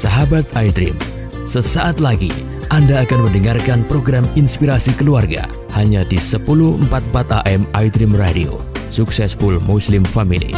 Sahabat iDream, sesaat lagi Anda akan mendengarkan program Inspirasi Keluarga hanya di 10.44 AM iDream Radio. Successful Muslim Family.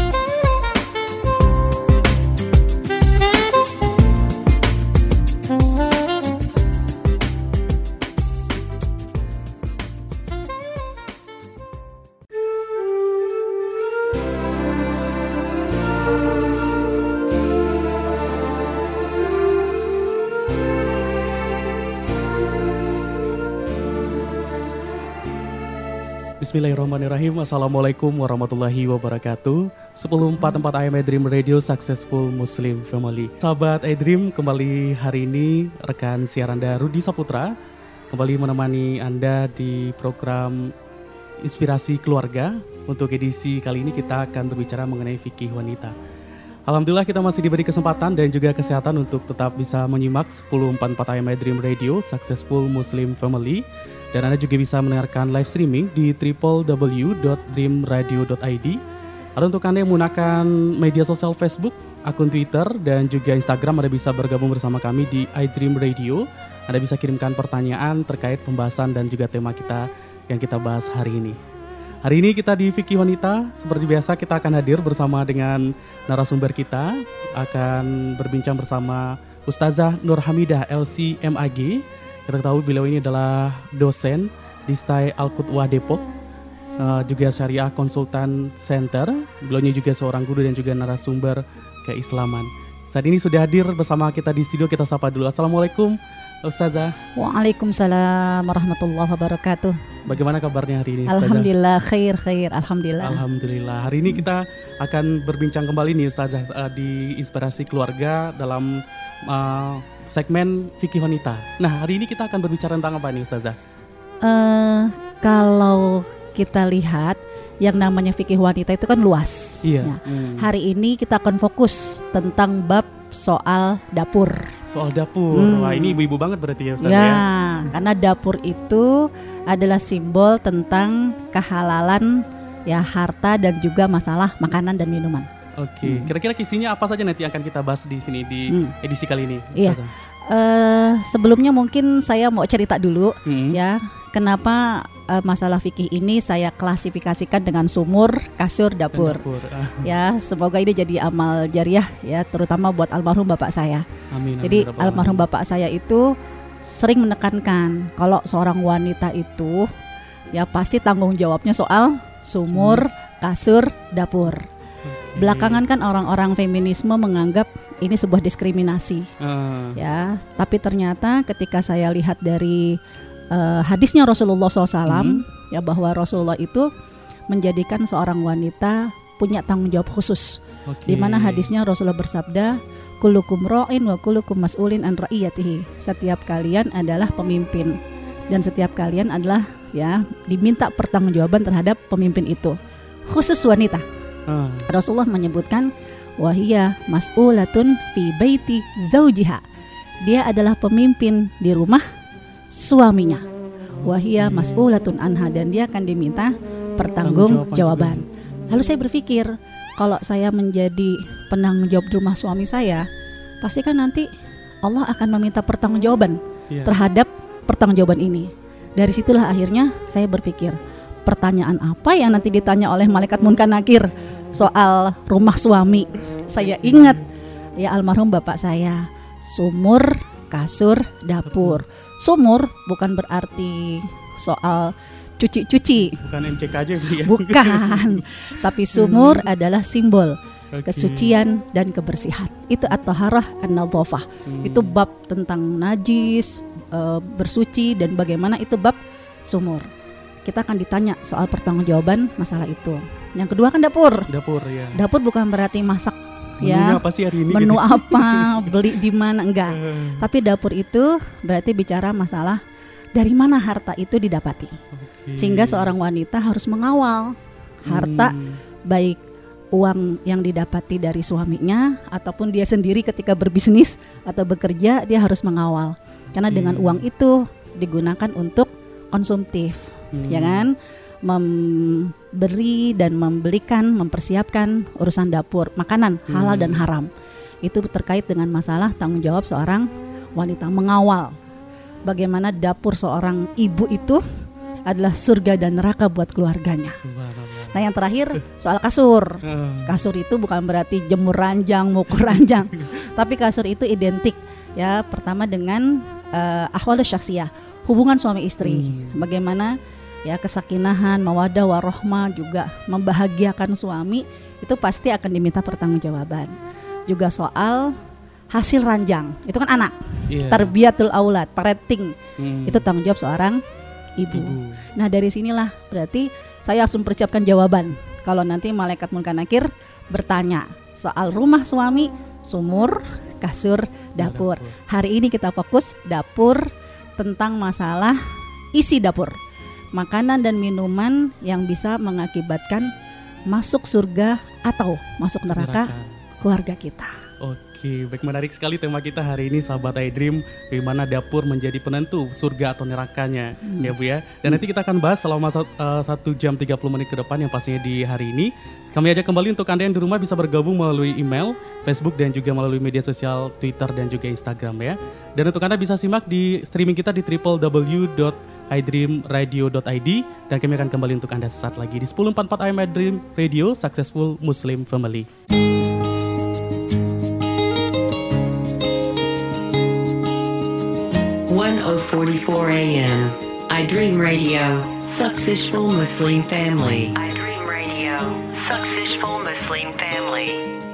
Bismillahirrahmanirrahim. Assalamualaikum warahmatullahi wabarakatuh. 10.44 AM iDream Radio, Successful Muslim Family. Sahabat iDream, kembali hari ini rekan siar Anda Rudi Saputra kembali menemani Anda di program Inspirasi Keluarga. Untuk edisi kali ini kita akan berbicara mengenai fikih wanita. Alhamdulillah kita masih diberi kesempatan dan juga kesehatan untuk tetap bisa menyimak 10.44 AM iDream Radio, Successful Muslim Family. Dan Anda juga bisa mendengarkan live streaming di www.dreamradio.id. Atau untuk Anda yang menggunakan media sosial Facebook, akun Twitter, dan juga Instagram, Anda bisa bergabung bersama kami di iDream Radio. Anda bisa kirimkan pertanyaan terkait pembahasan dan juga tema kita yang kita bahas hari ini. Hari ini kita di Fikih Wanita, seperti biasa kita akan hadir bersama dengan narasumber kita. Akan berbincang bersama Ustazah Nur Hamidah LC MAG. Kita ketahui beliau ini adalah dosen di STAI Al-Qudwah Depok, juga Syariah Konsultan Center. Beliau juga seorang guru dan juga narasumber keislaman. Saat ini sudah hadir bersama kita di studio, kita sapa dulu. Assalamualaikum Ustazah. Waalaikumsalam warahmatullahi wabarakatuh. Bagaimana kabarnya hari ini Ustazah? Alhamdulillah, khair. Alhamdulillah. Hari ini kita akan berbincang kembali nih Ustazah di Inspirasi Keluarga dalam segmen Fikih Wanita. Nah, hari ini kita akan berbicara tentang apa nih Ustazah? Kalau kita lihat yang namanya fikih wanita itu kan luas. Iya. Ya. Hari ini kita akan fokus tentang bab soal dapur. Soal dapur. Wah, ini ibu-ibu banget berarti ya Ustazah ya. Karena dapur itu adalah simbol tentang kehalalan ya harta dan juga masalah makanan dan minuman. Oke, kira-kira isinya apa saja nanti akan kita bahas di sini di edisi kali ini? Iya. Sebelumnya mungkin saya mau cerita dulu ya, kenapa masalah fikih ini saya klasifikasikan dengan sumur, kasur, dapur. Ya, semoga ini jadi amal jariah ya, terutama buat almarhum bapak saya. Amin. Jadi almarhum bapak saya itu sering menekankan kalau seorang wanita itu ya pasti tanggung jawabnya soal sumur, kasur, dapur. Belakangan kan orang-orang feminisme menganggap ini sebuah diskriminasi, ya. Tapi ternyata ketika saya lihat dari hadisnya Rasulullah SAW, ya bahwa Rasulullah itu menjadikan seorang wanita punya tanggung jawab khusus. Di mana hadisnya Rasulullah bersabda, "Kullukum ra'in wa kullukum mas'ulin an ra'iyatihi." Setiap kalian adalah pemimpin dan setiap kalian adalah ya diminta pertanggungjawaban terhadap pemimpin itu. Khusus wanita. Rasulullah menyebutkan wahiyya mas'ulatun fi baiti zaujiha. Dia adalah pemimpin di rumah suaminya. Wahiyya mas'ulatun anha, dan dia akan diminta pertanggungjawaban. Lalu saya berpikir, kalau saya menjadi penanggung jawab di rumah suami saya, pasti kan nanti Allah akan meminta pertanggungjawaban terhadap pertanggungjawaban ini. Dari situlah akhirnya saya berpikir, pertanyaan apa yang nanti ditanya oleh malaikat munkar nakir soal rumah suami. Saya ingat ya almarhum bapak saya, sumur, kasur, dapur. Sumur bukan berarti soal cuci-cuci, bukan MCK aja ya. Bukan. Tapi sumur adalah simbol kesucian dan kebersihan. Itu at-taharah an-nadhafah. Itu bab tentang najis, bersuci, dan bagaimana itu bab sumur. Kita akan ditanya soal pertanggungjawaban masalah itu. Yang kedua kan dapur. Dapur ya. Dapur bukan berarti masak ya. Apa sih hari ini? Menu apa, beli di mana, enggak. Tapi dapur itu berarti bicara masalah dari mana harta itu didapati. Sehingga seorang wanita harus mengawal harta, baik uang yang didapati dari suaminya ataupun dia sendiri ketika berbisnis atau bekerja, dia harus mengawal. Karena dengan uang itu digunakan untuk konsumtif. Ya kan, memberi dan membelikan, mempersiapkan urusan dapur, makanan halal dan haram. itu terkait dengan masalah tanggung jawab seorang wanita mengawal. Bagaimana dapur seorang ibu itu adalah surga dan neraka buat keluarganya. Nah yang terakhir soal kasur. Kasur itu bukan berarti jemur ranjang, mukur ranjang, tapi kasur itu identik ya pertama dengan ahwalus syaksiyah, hubungan suami istri. Bagaimana ya kesakinaan, mawaddah warohmah juga membahagiakan suami itu pasti akan diminta pertanggungjawaban. Juga soal hasil ranjang, itu kan anak. Tarbiyatul aulad, parenting. Itu tanggung jawab seorang ibu. Nah dari sinilah berarti saya harus mempersiapkan jawaban kalau nanti malaikat munkar nakir bertanya soal rumah suami, sumur, kasur, dapur. Hari ini kita fokus dapur, tentang masalah isi dapur, makanan dan minuman yang bisa mengakibatkan masuk surga atau masuk neraka keluarga kita. Oke, baik, menarik sekali tema kita hari ini sahabat iDream, bagaimana dapur menjadi penentu surga atau nerakanya ya Bu ya. Dan nanti kita akan bahas selama 1 jam 30 menit ke depan yang pastinya di hari ini. Kami ajak kembali untuk Anda yang di rumah bisa bergabung melalui email, Facebook dan juga melalui media sosial Twitter dan juga Instagram ya. Dan untuk Anda bisa simak di streaming kita di www.idreamradio.id dan kami akan kembali untuk Anda sesaat lagi di 1044 AM iDream Radio, Successful Muslim Family. 10:44 AM. iDream Radio, Successful Muslim Family. iDream Radio, Successful Muslim Family.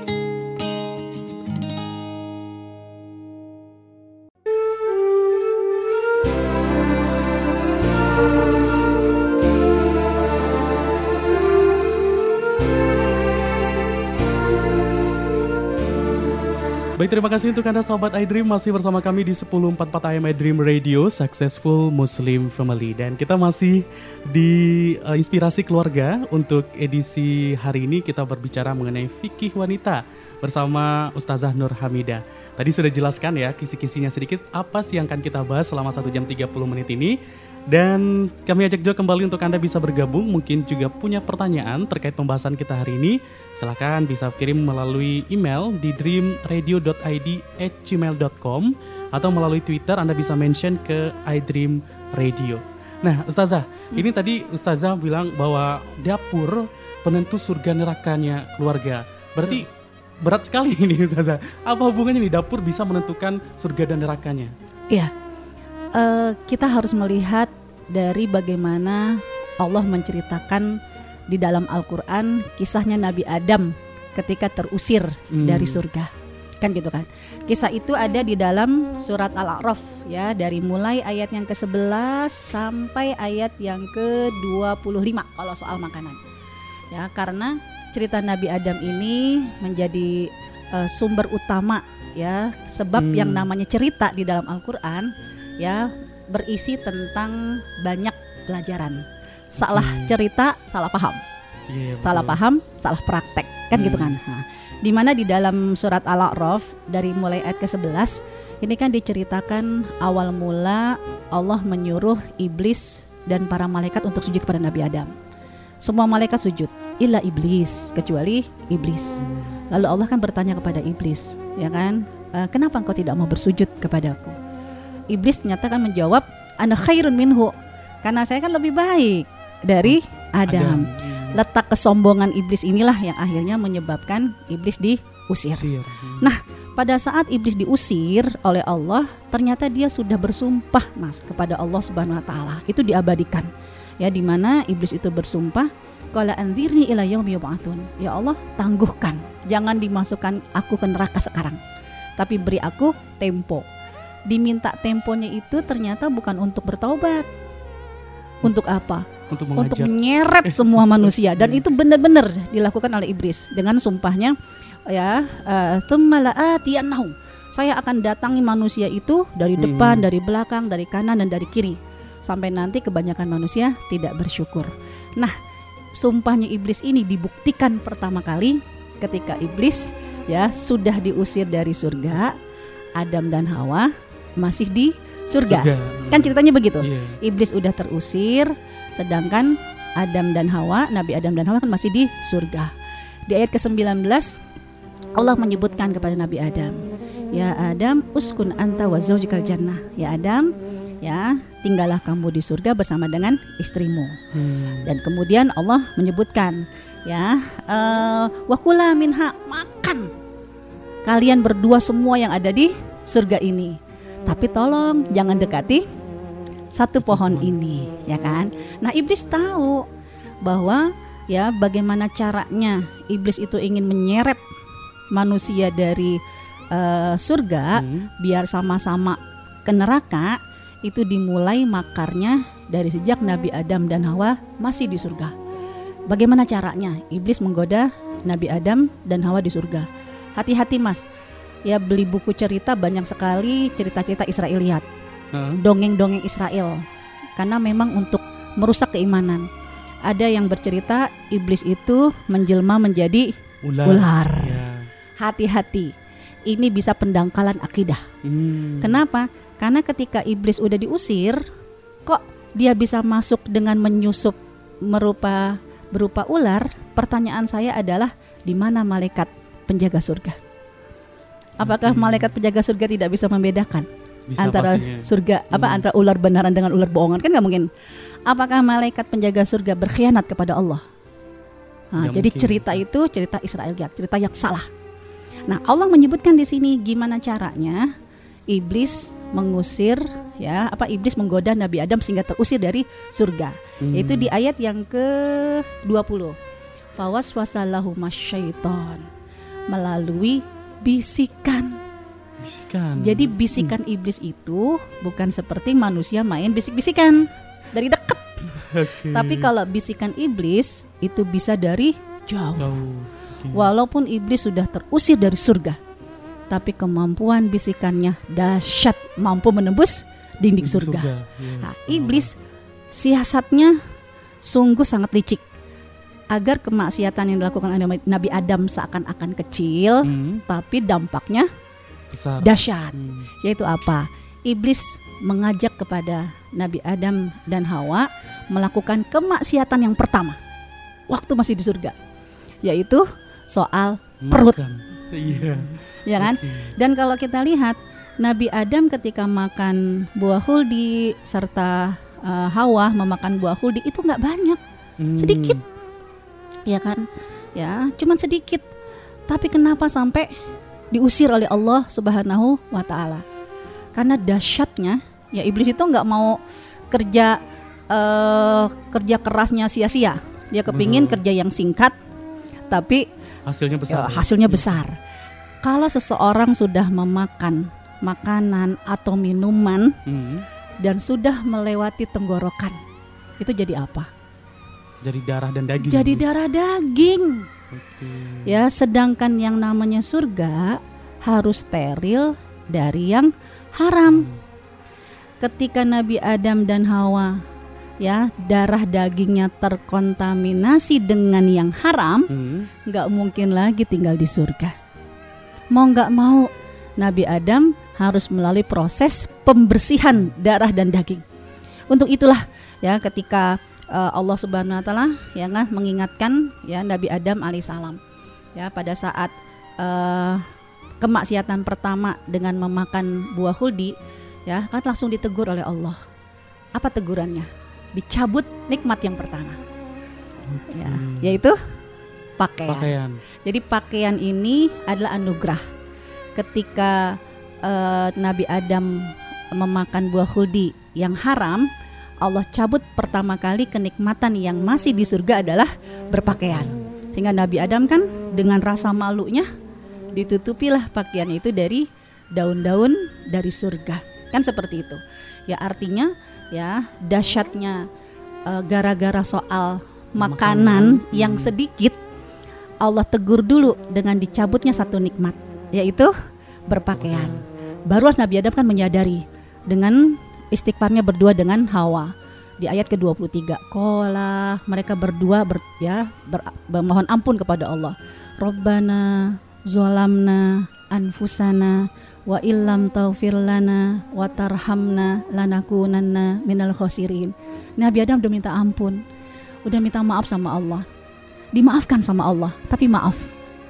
Baik, terima kasih untuk Anda sahabat iDream masih bersama kami di 1044 AM iDream Radio, Successful Muslim Family. Dan kita masih di Inspirasi Keluarga. Untuk edisi hari ini kita berbicara mengenai fikih wanita bersama Ustazah Nur Hamidah. Tadi sudah jelaskan ya kisi-kisinya sedikit apa sih yang akan kita bahas selama 1 jam 30 menit ini. Dan kami ajak juga kembali untuk Anda bisa bergabung, mungkin juga punya pertanyaan terkait pembahasan kita hari ini. Silakan bisa kirim melalui email di dreamradio.id@gmail.com atau melalui Twitter Anda bisa mention ke iDream Radio. Nah Ustazah, ini tadi Ustazah bilang bahwa dapur penentu surga nerakanya keluarga. Berarti berat sekali ini Ustazah. Apa hubungannya nih dapur bisa menentukan surga dan nerakanya? Iya. Kita harus melihat dari bagaimana Allah menceritakan di dalam Al-Quran kisahnya Nabi Adam ketika terusir dari surga, kan gitu kan. Kisah itu ada di dalam surat Al-A'raf ya, dari mulai ayat yang ke-11 sampai ayat yang ke-25 kalau soal makanan. Ya, karena cerita Nabi Adam ini menjadi sumber utama ya, sebab yang namanya cerita di dalam Al-Quran ya berisi tentang banyak pelajaran. Salah cerita, salah paham. Salah paham, salah praktek, kan gitu kan. Nah, dimana di dalam surat Al-A'raf dari mulai ayat ke-11 ini kan diceritakan awal mula Allah menyuruh iblis dan para malaikat untuk sujud kepada Nabi Adam. Semua malaikat sujud, illa iblis, kecuali iblis. Lalu Allah kan bertanya kepada iblis, ya kan, kenapa engkau tidak mau bersujud kepadaku? Iblis ternyata kan menjawab, ana khairun minhu, karena saya kan lebih baik dari Adam. Letak kesombongan iblis inilah yang akhirnya menyebabkan iblis diusir. Nah, pada saat iblis diusir oleh Allah, ternyata dia sudah bersumpah Mas kepada Allah Subhanahu wa taala. Itu diabadikan. Ya, di mana iblis itu bersumpah, qala anzirni ila yaumi yub'atsun. Ya Allah, tangguhkan. Jangan dimasukkan aku ke neraka sekarang. Tapi beri aku tempo. Diminta temponya itu ternyata bukan untuk bertaubat. Untuk apa? Untuk menyeret semua manusia. Dan itu benar-benar dilakukan oleh iblis dengan sumpahnya ya, tsumma la'atiyannahum, saya akan datangi manusia itu dari depan, dari belakang, dari kanan dan dari kiri, sampai nanti kebanyakan manusia tidak bersyukur. Nah, sumpahnya iblis ini dibuktikan pertama kali ketika iblis ya sudah diusir dari surga. Adam dan Hawa masih di surga. Kan ceritanya begitu. Iblis udah terusir, sedangkan Adam dan Hawa, Nabi Adam dan Hawa kan masih di surga. Di ayat ke-19 Allah menyebutkan kepada Nabi Adam, ya Adam uskun anta wa zaujikal jannah. Ya Adam, ya tinggallah kamu di surga bersama dengan istrimu. Dan kemudian Allah menyebutkan, ya wa kula minha, makan kalian berdua semua yang ada di surga ini. Tapi tolong jangan dekati satu pohon ini, ya kan? Nah, iblis tahu bahwa ya bagaimana caranya iblis itu ingin menyeret manusia dari surga biar sama-sama ke neraka. Itu dimulai makarnya dari sejak Nabi Adam dan Hawa masih di surga. Bagaimana caranya iblis menggoda Nabi Adam dan Hawa di surga? Hati-hati mas, ya beli buku cerita banyak sekali cerita-cerita Israiliyat, dongeng-dongeng Israel, karena memang untuk merusak keimanan. Ada yang bercerita iblis itu menjelma menjadi ular. Ya. Hati-hati, ini bisa pendangkalan akidah. Kenapa? Karena ketika iblis udah diusir, kok dia bisa masuk dengan menyusup berupa ular? Pertanyaan saya adalah, di mana malaikat penjaga surga? Apakah malaikat penjaga surga tidak bisa membedakan antara surga antara ular benaran dengan ular bohongan? Kan nggak mungkin. Apakah malaikat penjaga surga berkhianat kepada Allah? Nah, jadi mungkin. Cerita itu cerita Israiliyat, cerita yang salah. Nah, Allah menyebutkan di sini gimana caranya iblis mengusir, ya iblis menggoda Nabi Adam sehingga terusir dari surga. Yaitu di ayat yang ke-20. Fawaswasalahuma syaiton, melalui bisikan. Jadi bisikan iblis itu bukan seperti manusia main bisik-bisikan dari dekat. Tapi kalau bisikan iblis itu bisa dari jauh. Walaupun iblis sudah terusir dari surga, tapi kemampuan bisikannya dahsyat, mampu menembus dinding surga. Nah, iblis siasatnya sungguh sangat licik agar kemaksiatan yang dilakukan oleh Nabi Adam seakan-akan kecil, tapi dampaknya besar, dahsyat. Yaitu apa? Iblis mengajak kepada Nabi Adam dan Hawa melakukan kemaksiatan yang pertama waktu masih di surga, yaitu soal perut. Ya kan? Dan kalau kita lihat Nabi Adam ketika makan buah huldi serta Hawa memakan buah huldi itu nggak banyak, sedikit, ya kan? Ya, cuman sedikit. Tapi kenapa sampai diusir oleh Allah Subhanahu wa Ta'ala? Karena dahsyatnya, ya iblis itu nggak mau kerja kerasnya sia-sia. Dia kepingin kerja yang singkat, tapi hasilnya besar. Kalau seseorang sudah memakan makanan atau minuman dan sudah melewati tenggorokan, itu jadi apa? Jadi darah dan daging. Jadi darah daging. Ya, sedangkan yang namanya surga harus steril dari yang haram. Ketika Nabi Adam dan Hawa, ya darah dagingnya terkontaminasi dengan yang haram, nggak mungkin lagi tinggal di surga. Mau nggak mau, Nabi Adam harus melalui proses pembersihan darah dan daging. Untuk itulah, ya ketika Allah Subhanahu Wa Taala ya mengingatkan ya Nabi Adam alaihissalam, ya pada saat kemaksiatan pertama dengan memakan buah huldi, ya kan langsung ditegur oleh Allah. Apa tegurannya? Dicabut nikmat yang pertama, ya, yaitu pakaian. Jadi pakaian ini adalah anugerah. Ketika Nabi Adam memakan buah huldi yang haram, Allah cabut pertama kali kenikmatan yang masih di surga adalah berpakaian. Sehingga Nabi Adam kan dengan rasa malunya ditutupilah pakaian itu dari daun-daun dari surga. Kan seperti itu. Ya artinya ya dahsyatnya gara-gara soal makanan yang sedikit, Allah tegur dulu dengan dicabutnya satu nikmat, yaitu berpakaian. Baru Nabi Adam kan menyadari dengan istighfarnya berdua dengan Hawa. Di ayat ke-23, qala, mereka berdua memohon ampun kepada Allah. Rabbana zalamna anfusana wa illam taghfir lana wa tarhamna lanakunanna minal khosirin. Nabi Adam udah minta ampun, udah minta maaf sama Allah, dimaafkan sama Allah, tapi maaf,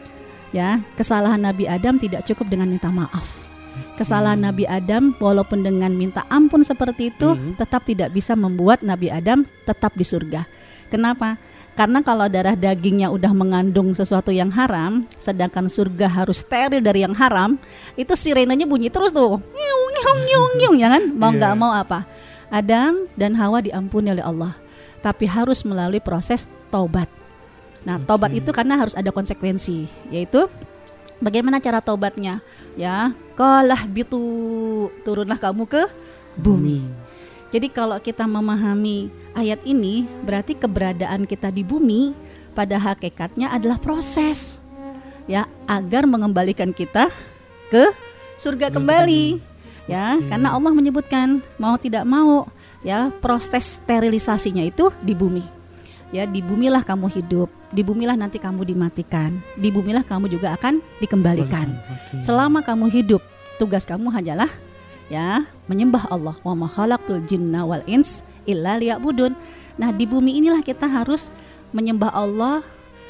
Ya, kesalahan Nabi Adam tidak cukup dengan minta maaf. Kesalahan Nabi Adam walaupun dengan minta ampun seperti itu tetap tidak bisa membuat Nabi Adam tetap di surga. Kenapa? Karena kalau darah dagingnya udah mengandung sesuatu yang haram, sedangkan surga harus steril dari yang haram, itu sirenenya bunyi terus tuh, nyung, ya kan? Mau nggak mau apa? Adam dan Hawa diampuni oleh Allah, tapi harus melalui proses taubat. Nah, taubat itu karena harus ada konsekuensi, yaitu bagaimana cara taubatnya? Ya, qalah bitu, turunlah kamu ke bumi. Jadi kalau kita memahami ayat ini, berarti keberadaan kita di bumi pada hakikatnya adalah proses, ya, agar mengembalikan kita ke surga kembali, ya, karena Allah menyebutkan mau tidak mau, ya, proses sterilisasinya itu di bumi, ya, di bumilah kamu hidup, di bumilah nanti kamu dimatikan, di bumilah kamu juga akan dikembalikan. Selama kamu hidup, tugas kamu hanyalah, ya, menyembah Allah. Wa ma khalaqtul jinna wal ins illa liya'budun. Nah, di bumi inilah kita harus menyembah Allah,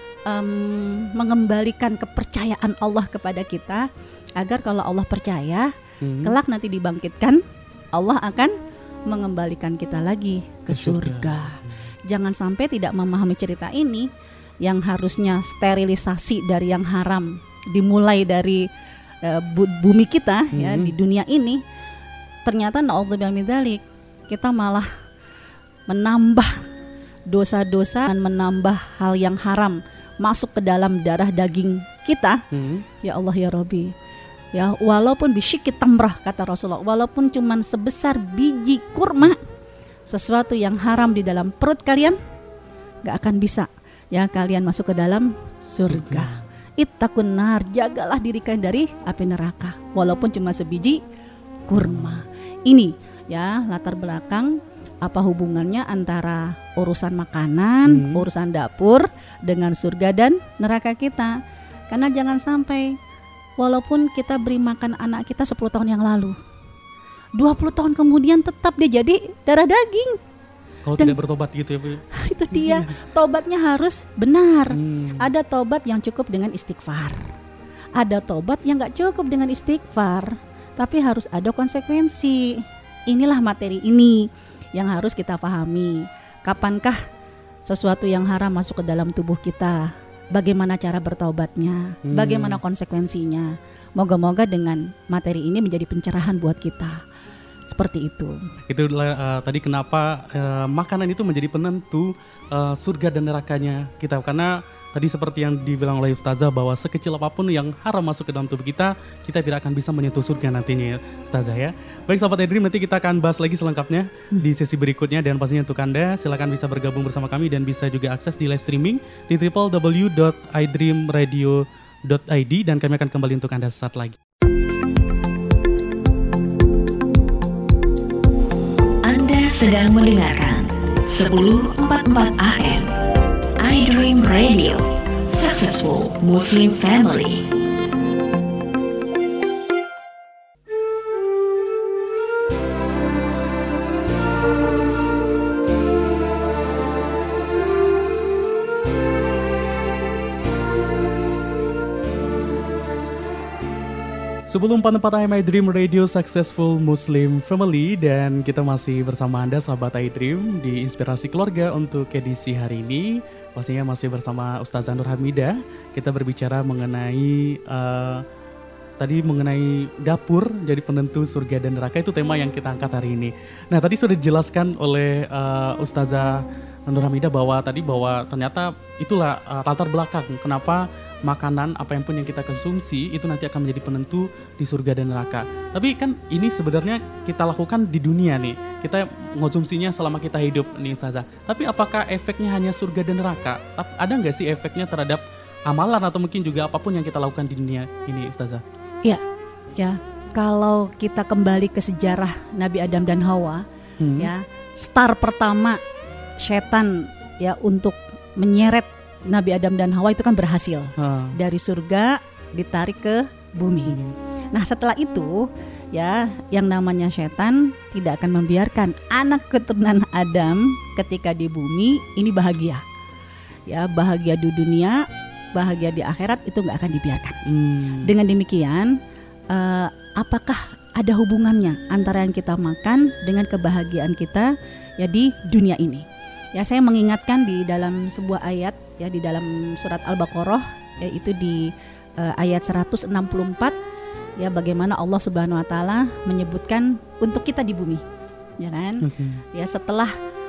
mengembalikan kepercayaan Allah kepada kita, agar kalau Allah percaya, kelak nanti dibangkitkan, Allah akan mengembalikan kita lagi ke surga. Jangan sampai tidak memahami cerita ini, yang harusnya sterilisasi dari yang haram dimulai dari bumi kita, ya, di dunia ini, ternyata na'udzubillah min dzalik, kita malah menambah dosa-dosa dan menambah hal yang haram masuk ke dalam darah daging kita. Ya Allah ya Rabbi, ya, walaupun bisyikit tamrah, kata Rasulullah, walaupun cuman sebesar biji kurma, sesuatu yang haram di dalam perut kalian gak akan bisa, ya, kalian masuk ke dalam surga. Ittaqun nar, jagalah diri kalian dari api neraka, walaupun cuma sebiji kurma. Ini, ya, latar belakang apa hubungannya antara urusan makanan, urusan dapur dengan surga dan neraka kita. Karena jangan sampai walaupun kita beri makan anak kita 10 tahun yang lalu, 20 tahun kemudian tetap dia jadi darah daging. Kalau tidak bertobat gitu ya, Bu. Itu dia, tobatnya harus benar. Ada tobat yang cukup dengan istighfar, ada tobat yang gak cukup dengan istighfar, tapi harus ada konsekuensi. Inilah materi ini yang harus kita pahami. Kapankah sesuatu yang haram masuk ke dalam tubuh kita? Bagaimana cara bertaubatnya? Bagaimana konsekuensinya? Moga-moga dengan materi ini menjadi pencerahan buat kita. Seperti itu. Itu tadi kenapa makanan itu menjadi penentu surga dan nerakanya kita. Karena tadi seperti yang dibilang oleh Ustazah, bahwa sekecil apapun yang haram masuk ke dalam tubuh kita, kita tidak akan bisa menyentuh surga nantinya, ya, Ustazah, ya. Baik Sahabat iDream, nanti kita akan bahas lagi selengkapnya di sesi berikutnya. Dan pastinya untuk Anda, silakan bisa bergabung bersama kami dan bisa juga akses di live streaming di www.idreamradio.id, dan kami akan kembali untuk Anda sesaat lagi. Anda sedang mendengarkan 1044 AM iDream Radio, Successful Muslim Family. Sebelum 44 AM iDream Radio, Successful Muslim Family, dan kita masih bersama Anda Sahabat iDream di Inspirasi Keluarga untuk edisi hari ini. Pastinya masih bersama Ustazah Nur Hamidah. Kita berbicara mengenai tadi mengenai dapur jadi penentu surga dan neraka, itu tema yang kita angkat hari ini. Nah, tadi sudah dijelaskan oleh Ustazah Nur Hamidah bahwa ternyata itulah latar belakang kenapa makanan apa yang pun yang kita konsumsi itu nanti akan menjadi penentu di surga dan neraka. Tapi kan ini sebenarnya kita lakukan di dunia nih, kita mengonsumsinya selama kita hidup nih Ustazah. Tapi apakah efeknya hanya surga dan neraka? Ada nggak sih efeknya terhadap amalan atau mungkin juga apapun yang kita lakukan di dunia ini, Ustazah? Iya, ya. Kalau kita kembali ke sejarah Nabi Adam dan Hawa, ya, star pertama setan, ya, untuk menyeret Nabi Adam dan Hawa itu kan berhasil. Dari surga ditarik ke bumi. Nah, setelah itu, ya, yang namanya setan tidak akan membiarkan anak keturunan Adam ketika di bumi ini bahagia. Ya, bahagia di dunia, bahagia di akhirat itu nggak akan dibiarkan. Dengan demikian, apakah ada hubungannya antara yang kita makan dengan kebahagiaan kita ya di dunia ini? Ya, saya mengingatkan di dalam sebuah ayat ya di dalam surat Al-Baqarah, yaitu di ayat 164 ya, bagaimana Allah Subhanahu wa taala menyebutkan untuk kita di bumi. Ya kan? Ya, setelah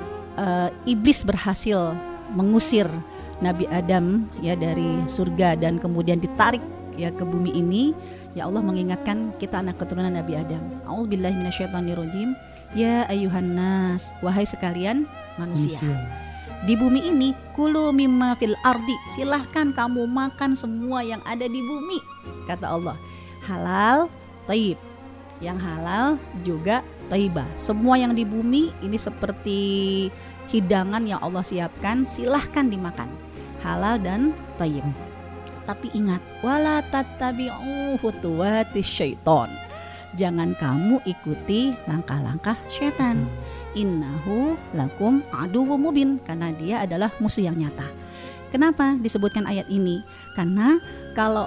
iblis berhasil mengusir Nabi Adam ya dari surga dan kemudian ditarik ya ke bumi ini, ya Allah mengingatkan kita anak keturunan Nabi Adam. A'udzubillahi minasyaitonirrajim. Ya ayuhan nas, wahai sekalian manusia. Di bumi ini, kulu mimma fil ardi, silahkan kamu makan semua yang ada di bumi, kata Allah. Halal, thayyib. Yang halal juga thayyibah. Semua yang di bumi ini seperti hidangan yang Allah siapkan, silahkan dimakan. Halal dan thayyib. Tapi ingat, wala tattabi'u khutuwatis syaiton. Jangan kamu ikuti langkah-langkah syaitan. Innahu lakum aduwwum mubin, karena dia adalah musuh yang nyata. Kenapa disebutkan ayat ini? Karena kalau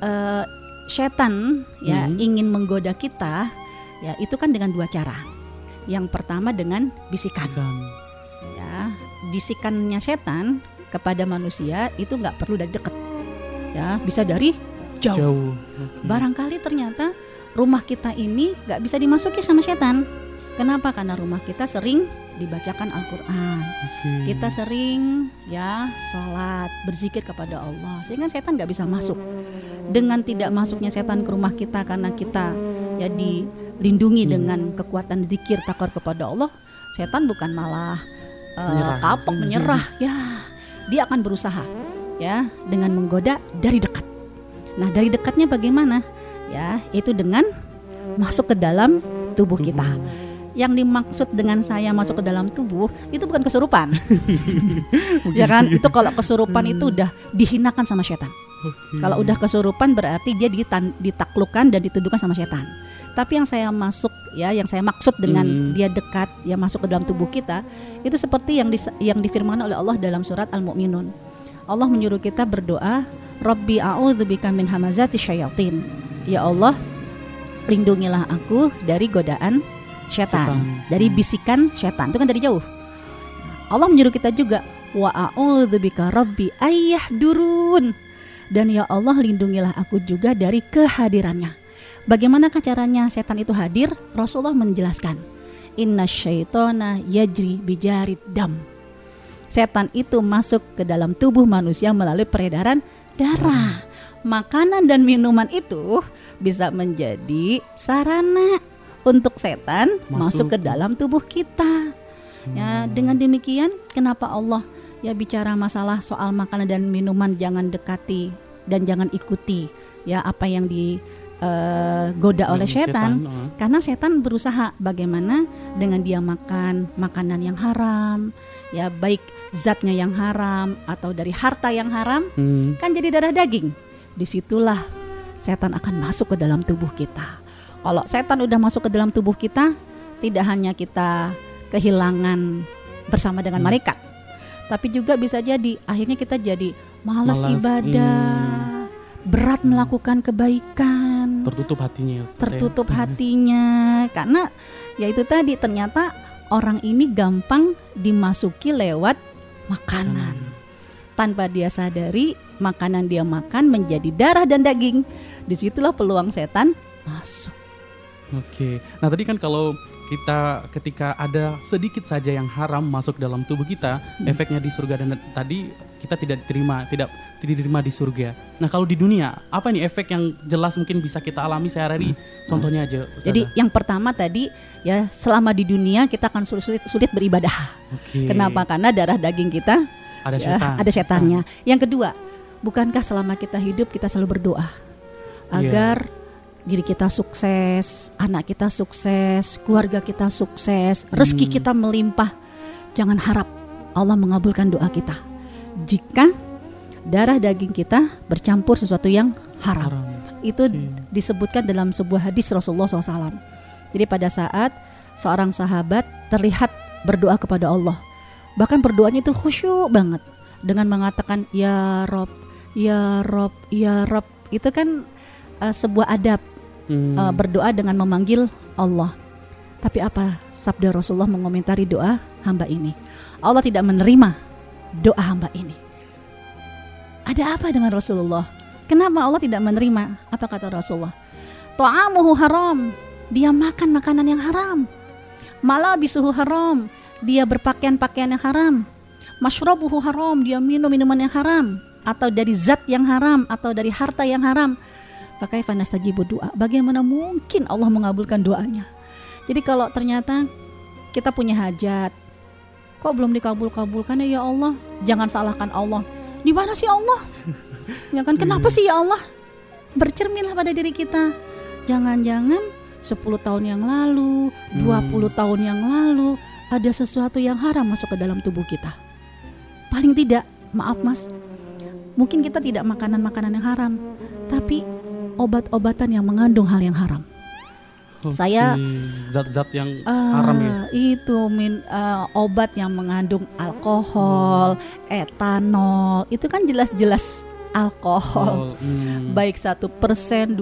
syaitan ya ingin menggoda kita, ya itu kan dengan dua cara. Yang pertama dengan bisikan. Ya, bisikannya syaitan kepada manusia itu nggak perlu dari dekat. Ya, bisa dari jauh. Barangkali ternyata rumah kita ini nggak bisa dimasuki sama syaitan. Kenapa? Karena rumah kita sering dibacakan Al-Quran, kita sering ya sholat, berzikir kepada Allah, sehingga setan nggak bisa masuk. Dengan tidak masuknya setan ke rumah kita karena kita ya dilindungi dengan kekuatan zikir takwa kepada Allah, setan bukan malah kapok menyerah, ya dia akan berusaha ya dengan menggoda dari dekat. Nah, dari dekatnya bagaimana? Ya, itu dengan masuk ke dalam tubuh kita. Yang dimaksud dengan saya masuk ke dalam tubuh itu bukan kesurupan. Ya kan? Itu kalau kesurupan itu udah dihinakan sama setan. Kalau udah kesurupan berarti dia ditaklukkan dan dituduhkan sama setan. Tapi yang saya maksud dengan dia dekat, ya masuk ke dalam tubuh kita, itu seperti yang difirmankan oleh Allah dalam surat Al-Mu'minun. Allah menyuruh kita berdoa, Rabbi a'udzubika min hamazati syayatin. Ya Allah, lindungilah aku dari godaan syaitan, dari bisikan syaitan. Itu kan dari jauh. Allah menyuruh kita juga, wa a'udzubika rabbi ayyahdurun. Dan ya Allah, lindungilah aku juga dari kehadirannya. Bagaimanakah caranya setan itu hadir? Rasulullah menjelaskan, inna syaitona yajri bijarid dam. Setan itu masuk ke dalam tubuh manusia melalui peredaran darah. Makanan dan minuman itu bisa menjadi sarana untuk setan masuk ke dalam tubuh kita. Ya, dengan demikian kenapa Allah ya bicara masalah soal makanan dan minuman, jangan dekati dan jangan ikuti ya apa yang digoda oleh setan. Karena setan berusaha bagaimana dengan dia makan makanan yang haram, ya baik zatnya yang haram atau dari harta yang haram, kan jadi darah daging. Disitulah setan akan masuk ke dalam tubuh kita. Kalau setan udah masuk ke dalam tubuh kita, tidak hanya kita kehilangan bersama dengan malaikat, tapi juga bisa jadi akhirnya kita jadi malas ibadah, berat melakukan kebaikan, tertutup hatinya, karena ya itu tadi, ternyata orang ini gampang dimasuki lewat makanan. Tanpa dia sadari, makanan dia makan menjadi darah dan daging. Disitulah peluang setan masuk. Oke, nah tadi kan kalau kita ketika ada sedikit saja yang haram masuk dalam tubuh kita, efeknya di surga, dan tadi kita tidak diterima di surga. Nah kalau di dunia, apa nih efek yang jelas mungkin bisa kita alami sehari-hari? Contohnya aja, Ustazah. Jadi yang pertama tadi ya, selama di dunia kita akan sulit beribadah. Kenapa? Karena darah daging kita ada setannya. Yang kedua, bukankah selama kita hidup kita selalu berdoa agar diri kita sukses, anak kita sukses, keluarga kita sukses, rezeki kita melimpah. Jangan harap Allah mengabulkan doa kita jika darah daging kita bercampur sesuatu yang haram. Itu disebutkan dalam sebuah hadis Rasulullah SAW. Jadi pada saat seorang sahabat terlihat berdoa kepada Allah, bahkan berdoanya itu khusyuk banget, dengan mengatakan, ya Rob, ya Rob, itu kan sebuah adab berdoa dengan memanggil Allah. Tapi apa sabda Rasulullah mengomentari doa hamba ini? Allah tidak menerima doa hamba ini. Ada apa dengan Rasulullah? Kenapa Allah tidak menerima? Apa kata Rasulullah? Ta'amuhu haram, dia makan makanan yang haram. Malabisuhu haram, dia berpakaian-pakaian yang haram. Mashrabuhu haram, dia minum minuman yang haram, atau dari zat yang haram, atau dari harta yang haram. Fakaifa nastajibu doa, bagaimana mungkin Allah mengabulkan doanya? Jadi kalau ternyata kita punya hajat, kok belum dikabul-kabulkan ya Allah, jangan salahkan Allah. Di mana sih Allah? Ya kan, kenapa sih ya Allah? Bercerminlah pada diri kita. Jangan-jangan 10 tahun yang lalu, 20 tahun yang lalu ada sesuatu yang haram masuk ke dalam tubuh kita. Paling tidak, maaf Mas, mungkin kita tidak makanan-makanan yang haram, tapi obat-obatan yang mengandung hal yang haram. Saya zat-zat yang haram ya. Itu obat yang mengandung alkohol, etanol, itu kan jelas-jelas alkohol. Baik 1%, 2%,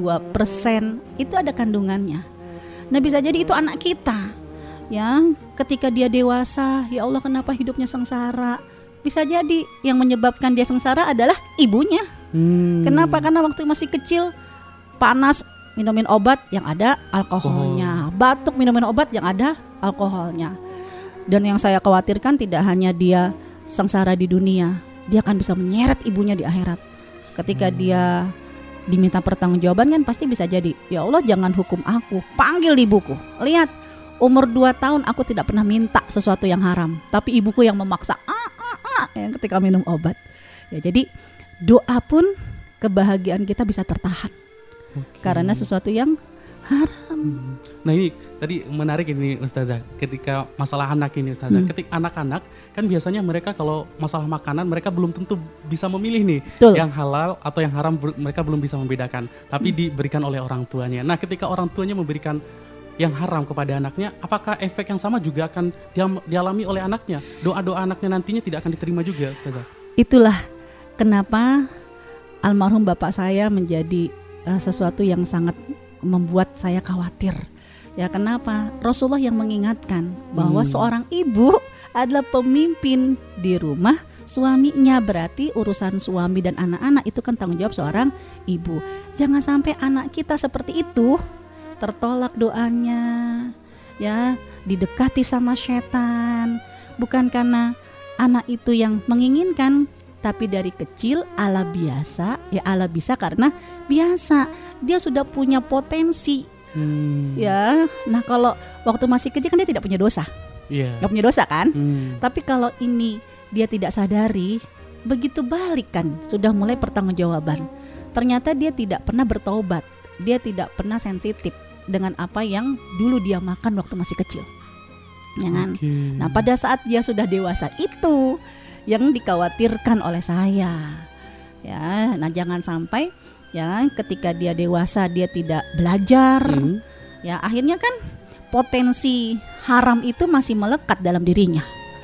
itu ada kandungannya. Nah bisa jadi itu anak kita, ya ketika dia dewasa, ya Allah kenapa hidupnya sengsara? Bisa jadi yang menyebabkan dia sengsara adalah ibunya. Kenapa? Karena waktu masih kecil panas, minumin obat yang ada alkoholnya, batuk minumin obat yang ada alkoholnya. Dan yang saya khawatirkan tidak hanya dia sengsara di dunia, dia akan bisa menyeret ibunya di akhirat. Ketika dia diminta pertanggungjawaban kan pasti bisa jadi, ya Allah jangan hukum aku, panggil ibuku. Lihat, umur 2 tahun aku tidak pernah minta sesuatu yang haram, tapi ibuku yang memaksa yang ketika minum obat. Ya jadi doa pun kebahagiaan kita bisa tertahan. Karena sesuatu yang haram. Nah ini tadi menarik ini Ustazah, ketika masalah anak ini Ustazah, ketika anak-anak kan biasanya mereka kalau masalah makanan mereka belum tentu bisa memilih nih. Betul. Yang halal atau yang haram mereka belum bisa membedakan, tapi diberikan oleh orang tuanya. Nah ketika orang tuanya memberikan yang haram kepada anaknya, apakah efek yang sama juga akan dialami oleh anaknya? Doa-doa anaknya nantinya tidak akan diterima juga Ustazah. Itulah kenapa almarhum bapak saya menjadi sesuatu yang sangat membuat saya khawatir. Ya kenapa? Rasulullah yang mengingatkan bahwa seorang ibu adalah pemimpin di rumah suaminya, berarti urusan suami dan anak-anak itu kan tanggung jawab seorang ibu. Jangan sampai anak kita seperti itu, tertolak doanya, ya didekati sama setan, bukan karena anak itu yang menginginkan, tapi dari kecil ala biasa, ya ala bisa karena biasa, dia sudah punya potensi. Ya, nah kalau waktu masih kecil kan dia tidak punya dosa, nggak punya dosa kan. Tapi kalau ini dia tidak sadari, begitu balik kan sudah mulai pertanggungjawaban. Ternyata dia tidak pernah bertaubat, dia tidak pernah sensitif dengan apa yang dulu dia makan waktu masih kecil, ya kan? Nah pada saat dia sudah dewasa itu yang dikhawatirkan oleh saya, ya. Nah jangan sampai ya ketika dia dewasa dia tidak belajar, ya akhirnya kan potensi haram itu masih melekat dalam dirinya,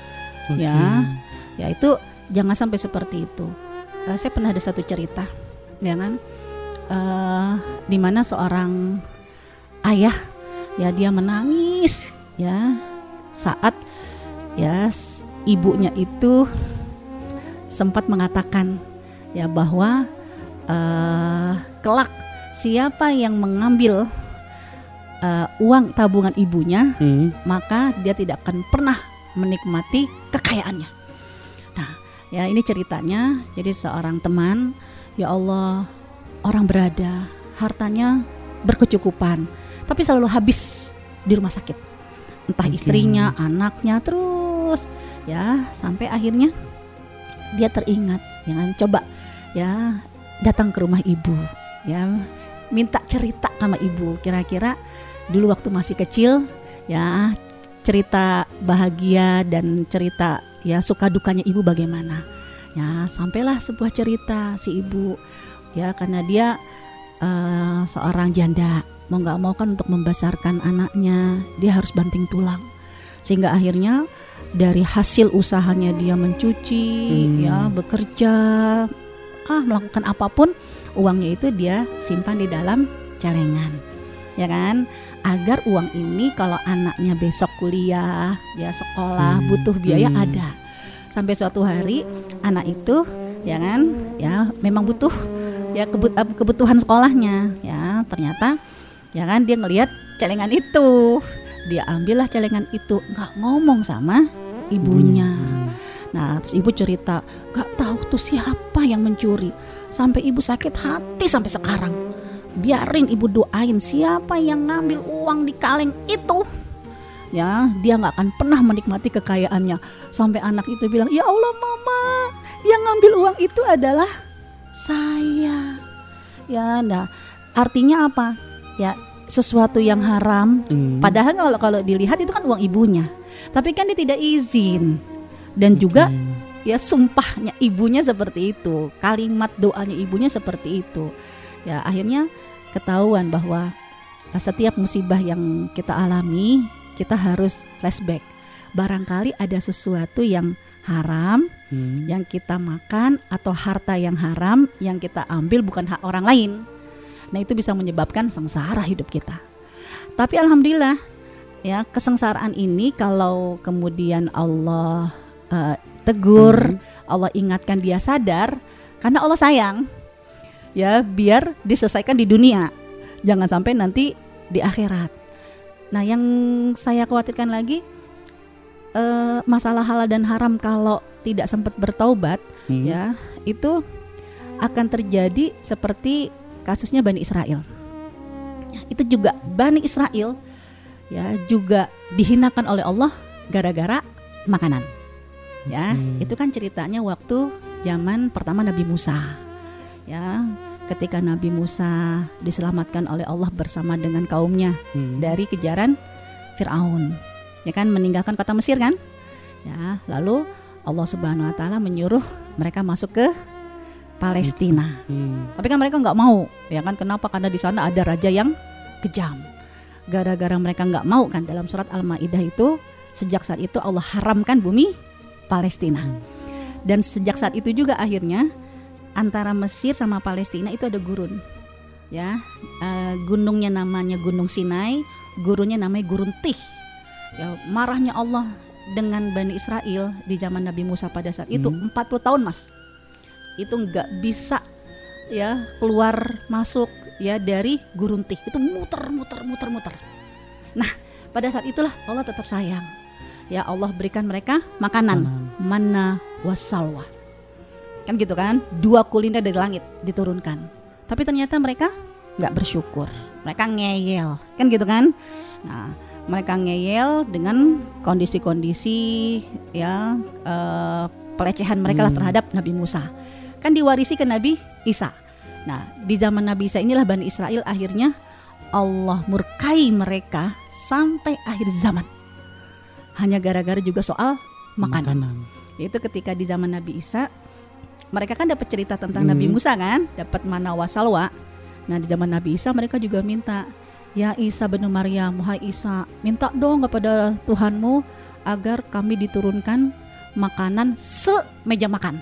ya itu jangan sampai seperti itu. Saya pernah ada satu cerita, ya kan, di mana seorang ayah, ya dia menangis, ya saat ya ibunya itu sempat mengatakan ya bahwa kelak siapa yang mengambil uang tabungan ibunya, maka dia tidak akan pernah menikmati kekayaannya. Nah, ya ini ceritanya. Jadi seorang teman, ya Allah, orang berada, hartanya berkecukupan, tapi selalu habis di rumah sakit. Entah istrinya, anaknya, terus ya sampai akhirnya dia teringat, jangan coba ya datang ke rumah ibu, ya minta cerita sama ibu, kira-kira dulu waktu masih kecil ya cerita bahagia dan cerita ya suka dukanya ibu bagaimana. Ya sampailah sebuah cerita si ibu, ya karena dia seorang janda, mau gak mau kan untuk membesarkan anaknya dia harus banting tulang, sehingga akhirnya dari hasil usahanya dia mencuci, ya bekerja, melakukan apapun, uangnya itu dia simpan di dalam celengan, ya kan? Agar uang ini kalau anaknya besok kuliah, ya sekolah, butuh biaya ada. Sampai suatu hari anak itu, ya kan, ya memang butuh ya kebutuhan sekolahnya, ya ternyata, ya kan dia ngelihat celengan itu, dia ambillah celengan itu, nggak ngomong sama ibunya. Nah terus ibu cerita, nggak tahu tuh siapa yang mencuri, sampai ibu sakit hati sampai sekarang. Biarin ibu doain siapa yang ngambil uang di kaleng itu, ya dia nggak akan pernah menikmati kekayaannya. Sampai anak itu bilang, ya Allah mama, yang ngambil uang itu adalah saya. Ya, nah artinya apa? Ya sesuatu yang haram. Padahal kalau dilihat itu kan uang ibunya, tapi kan dia tidak izin. Dan juga ya sumpahnya ibunya seperti itu, kalimat doanya ibunya seperti itu. Ya akhirnya ketahuan bahwa setiap musibah yang kita alami, kita harus flashback. Barangkali ada sesuatu yang haram yang kita makan, atau harta yang haram yang kita ambil bukan hak orang lain. Nah itu bisa menyebabkan sengsara hidup kita. Tapi alhamdulillah ya, kesengsaraan ini kalau kemudian Allah tegur, Allah ingatkan dia sadar, karena Allah sayang, ya biar diselesaikan di dunia, jangan sampai nanti di akhirat. Nah yang saya khawatirkan lagi, masalah halal dan haram kalau tidak sempat bertaubat, ya itu akan terjadi seperti kasusnya Bani Israel. Itu juga Bani Israel ya juga dihinakan oleh Allah gara-gara makanan. Ya, itu kan ceritanya waktu zaman pertama Nabi Musa. Ya, ketika Nabi Musa diselamatkan oleh Allah bersama dengan kaumnya dari kejaran Fir'aun, ya kan, meninggalkan kota Mesir kan. Ya, lalu Allah Subhanahu Wa Taala menyuruh mereka masuk ke Palestina. Tapi kan mereka nggak mau, ya kan? Kenapa? Karena di sana ada raja yang kejam. Gara-gara mereka nggak mau kan, dalam surat Al-Maidah itu sejak saat itu Allah haramkan bumi Palestina. Dan sejak saat itu juga akhirnya antara Mesir sama Palestina itu ada gurun. Ya, gunungnya namanya Gunung Sinai, gurunnya namanya Gurun Tih. Ya, marahnya Allah dengan Bani Israel di zaman Nabi Musa pada saat itu 40 tahun Mas. Itu nggak bisa ya keluar masuk ya dari Gurun Tih. Itu muter. Nah, pada saat itulah Allah tetap sayang. Ya Allah berikan mereka makanan manna wassalwa, kan gitu kan, 2 kuliner dari langit diturunkan. Tapi ternyata mereka nggak bersyukur, mereka ngeyel, kan gitu kan. Nah mereka ngeyel dengan kondisi-kondisi ya pelecehan mereka lah terhadap Nabi Musa, kan diwarisi ke Nabi Isa. Nah di zaman Nabi Isa inilah Bani Israel akhirnya Allah murkai mereka sampai akhir zaman. Hanya gara-gara juga soal makanan. Yaitu ketika di zaman Nabi Isa, mereka kan dapat cerita tentang Nabi Musa kan, dapat manna wassalwa. Nah di zaman Nabi Isa mereka juga minta, ya Isa bin Maryam, wahai Isa, minta dong kepada Tuhanmu agar kami diturunkan makanan semeja makan.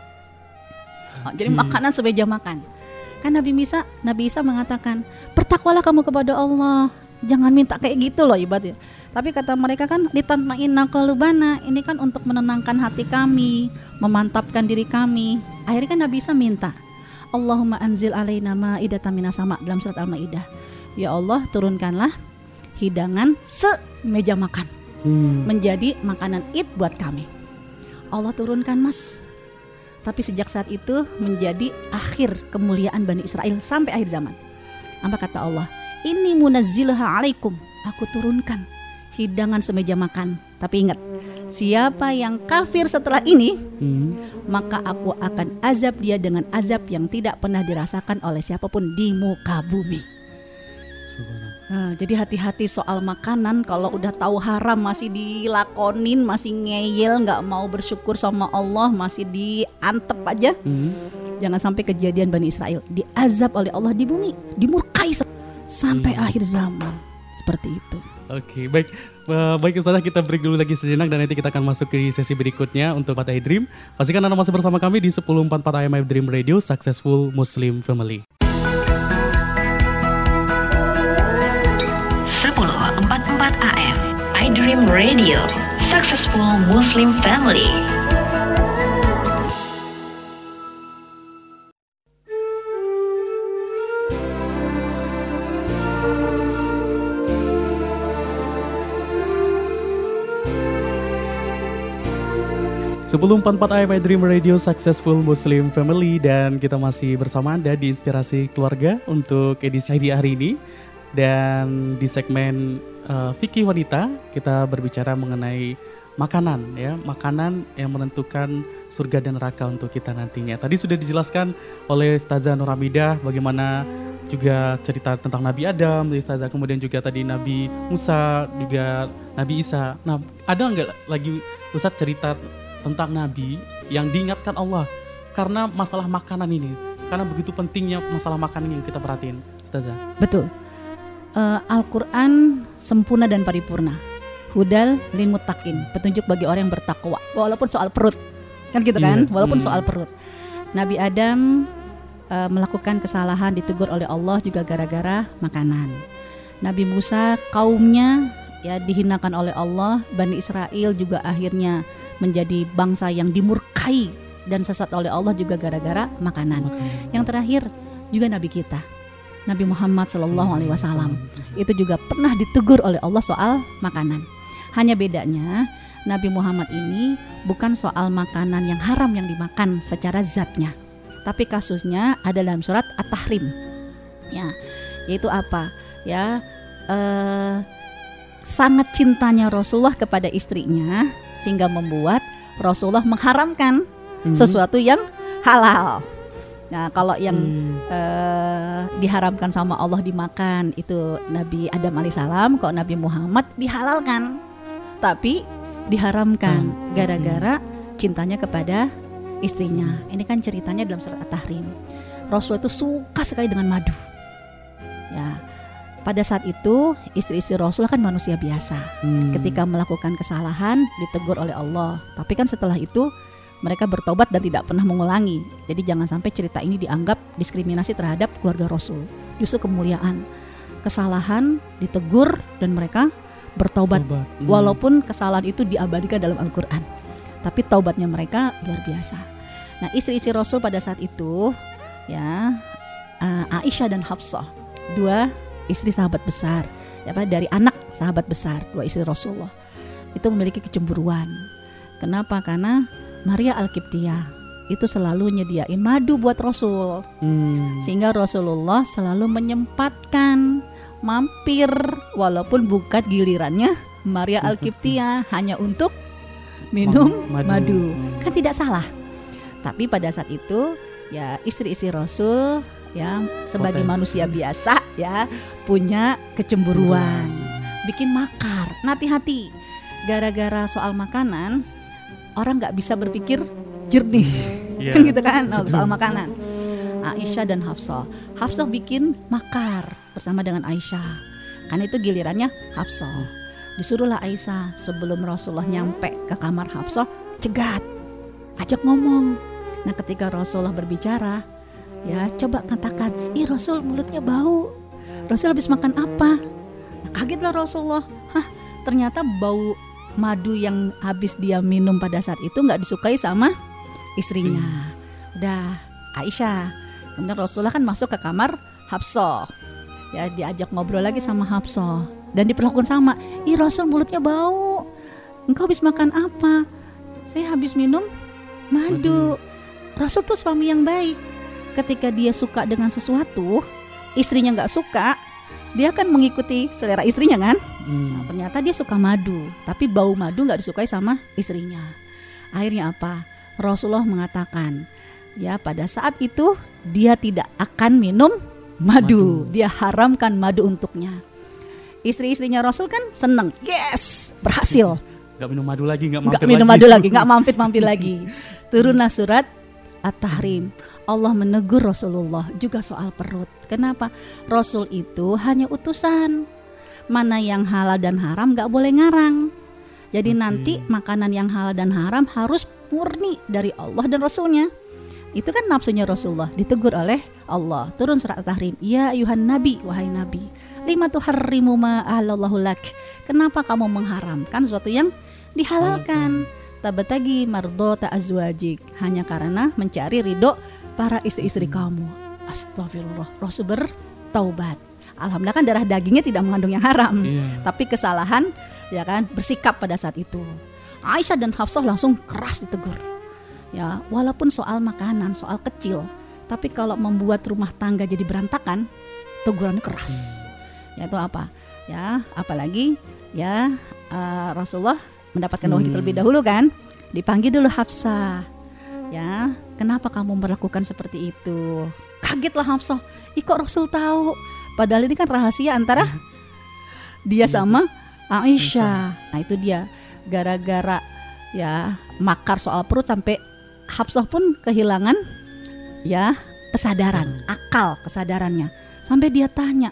Jadi makanan semeja makan. Kan Nabi Isa mengatakan, bertakwalah kamu kepada Allah, jangan minta kayak gitu loh ibadah. Tapi kata mereka kan, litatma'inna qalubana, ini kan untuk menenangkan hati kami, memantapkan diri kami. Akhirnya kan Nabi Isa minta, Allahumma anzil alaina ma'idatan minas sama, dalam surat Al-Maidah. Ya Allah turunkanlah hidangan semeja makan, menjadi makanan Id buat kami. Allah turunkan Mas. Tapi sejak saat itu menjadi akhir kemuliaan Bani Israel sampai akhir zaman. Apa kata Allah? Ini munazzilaha alaikum, aku turunkan hidangan semeja makan. Tapi ingat, siapa yang kafir setelah ini, maka aku akan azab dia dengan azab yang tidak pernah dirasakan oleh siapapun di muka bumi. Nah, jadi hati-hati soal makanan. Kalau udah tahu haram masih dilakonin, masih ngeyel, gak mau bersyukur sama Allah, masih diantep aja. Jangan sampai kejadian Bani Israel diazab oleh Allah di bumi, dimurkai sampai akhir zaman. Seperti itu. Oke, baik. Baik Ustazah, kita break dulu lagi sejenak dan nanti kita akan masuk ke sesi berikutnya untuk Pat iDream. Pastikan Anda masih bersama kami di 1044 AM iDream Radio, Successful Muslim Family. 1044 AM iDream Radio, Successful Muslim Family. Sebelum 44 AM iDream Radio, Successful Muslim Family, dan kita masih bersama Anda di Inspirasi Keluarga untuk edisi hari ini. Dan di segmen Fikih Wanita kita berbicara mengenai makanan, ya, makanan yang menentukan surga dan neraka untuk kita nantinya. Tadi sudah dijelaskan oleh Ustazah Nur Hamidah bagaimana juga cerita tentang Nabi Adam, Ustazah, kemudian juga tadi Nabi Musa, juga Nabi Isa. Nah, ada nggak lagi Ustaz cerita tentang Nabi yang diingatkan Allah karena masalah makanan ini, karena begitu pentingnya masalah makanan yang kita perhatiin, Ustazah? Betul. Al-Quran sempurna dan paripurna. Hudal lil muttaqin, petunjuk bagi orang yang bertakwa. Walaupun soal perut, kan gitu kan? Walaupun soal perut. Nabi Adam melakukan kesalahan, ditegur oleh Allah juga gara-gara makanan. Nabi Musa, kaumnya ya dihinakan oleh Allah. Bani Israel juga akhirnya menjadi bangsa yang dimurkai dan sesat oleh Allah juga gara-gara makanan. Yang terakhir juga Nabi kita, Nabi Muhammad SAW, itu juga pernah ditegur oleh Allah soal makanan. Hanya bedanya Nabi Muhammad ini bukan soal makanan yang haram yang dimakan secara zatnya, tapi kasusnya ada dalam surat At-Tahrim, ya, yaitu apa? Ya, sangat cintanya Rasulullah kepada istrinya sehingga membuat Rasulullah mengharamkan sesuatu yang halal. Nah, kalau yang diharamkan sama Allah dimakan itu Nabi Adam alaihissalam, kalau Nabi Muhammad dihalalkan, tapi diharamkan gara-gara cintanya kepada istrinya. Ini kan ceritanya dalam surat At-Tahrim. Rasul itu suka sekali dengan madu. Ya, pada saat itu istri-istri Rasul kan manusia biasa. Ketika melakukan kesalahan ditegur oleh Allah. Tapi kan setelah itu mereka bertobat dan tidak pernah mengulangi. Jadi jangan sampai cerita ini dianggap diskriminasi terhadap keluarga Rasul. Justru kemuliaan. Kesalahan ditegur dan mereka bertobat. Walaupun kesalahan itu diabadikan dalam Al-Quran. Tapi taubatnya mereka luar biasa. Nah, istri-istri Rasul pada saat itu, ya, Aisyah dan Hafsah, dua istri sahabat besar, dari anak sahabat besar, dua istri Rasulullah, itu memiliki kecemburuan. Kenapa? Karena Maria Al-Qibtiyah itu selalu nyediain madu buat Rasul, sehingga Rasulullah selalu menyempatkan mampir walaupun bukan gilirannya Maria Al-Qibtiyah hanya untuk minum madu. Kan tidak salah. Tapi pada saat itu ya istri-istri Rasul ya sebagai manusia biasa ya punya kecemburuan, bikin makar. Nah, hati-hati, gara-gara soal makanan orang nggak bisa berpikir jernih, kan gitu kan? Soal makanan. Aisyah dan Hafsah bikin makar bersama dengan Aisyah, karena itu gilirannya Hafsah. Disuruhlah Aisyah sebelum Rasulullah nyampe ke kamar Hafsah, cegat, ajak ngomong. Nah, ketika Rasulullah berbicara, ya coba katakan, ih Rasul mulutnya bau, Rasul habis makan apa? Nah, kagetlah Rasulullah, ternyata bau madu yang habis dia minum pada saat itu nggak disukai sama istrinya. Udah Aisyah, kemudian Rasulullah kan masuk ke kamar Hafsah, ya diajak ngobrol lagi sama Hafsah dan diperlakukan sama, ih Rasul mulutnya bau, engkau habis makan apa? Saya habis minum madu. Rasul tuh suami yang baik. Ketika dia suka dengan sesuatu, istrinya gak suka, dia kan mengikuti selera istrinya kan. Nah, ternyata dia suka madu, tapi bau madu gak disukai sama istrinya. Akhirnya apa? Rasulullah mengatakan, ya pada saat itu dia tidak akan minum madu. Dia haramkan madu untuknya. Istri-istrinya Rasul kan seneng, yes, berhasil. Gak minum madu lagi, gak mampir lagi. Turunlah surat At-Tahrim. Allah menegur Rasulullah juga soal perut. Kenapa? Rasul itu hanya utusan. mana yang halal dan haram nggak boleh ngarang. Jadi nanti makanan yang halal dan haram harus murni dari Allah dan Rasulnya. Itu kan nafsunya Rasulullah, ditegur oleh Allah. Turun surat At-Tahrim, ya ayuhan nabi, wahai nabi, lima tuharrimu ma ahlallahu lak. Kenapa kamu mengharamkan sesuatu yang dihalalkan? Tabtagi mardota azwajik, hanya karena mencari ridho para istri-istri kamu. Astagfirullah. Rasul bertaubat. Alhamdulillah kan darah dagingnya tidak mengandung yang haram, tapi kesalahan ya kan bersikap pada saat itu. Aisyah dan Hafsah langsung keras ditegur. Ya, walaupun soal makanan, soal kecil, tapi kalau membuat rumah tangga jadi berantakan, tegurannya keras. Yaitu apa? Ya, apalagi ya Rasulullah mendapatkan wahyu terlebih dahulu kan, dipanggil dulu Hafsah. Ya, kenapa kamu melakukan seperti itu? Kagetlah Hafsah. Kok Rasul tahu? Padahal ini kan rahasia antara dia sama Aisyah. Nah itu dia, gara-gara ya makar soal perut sampai Hafsah pun kehilangan ya kesadaran, akal kesadarannya. Sampai dia tanya,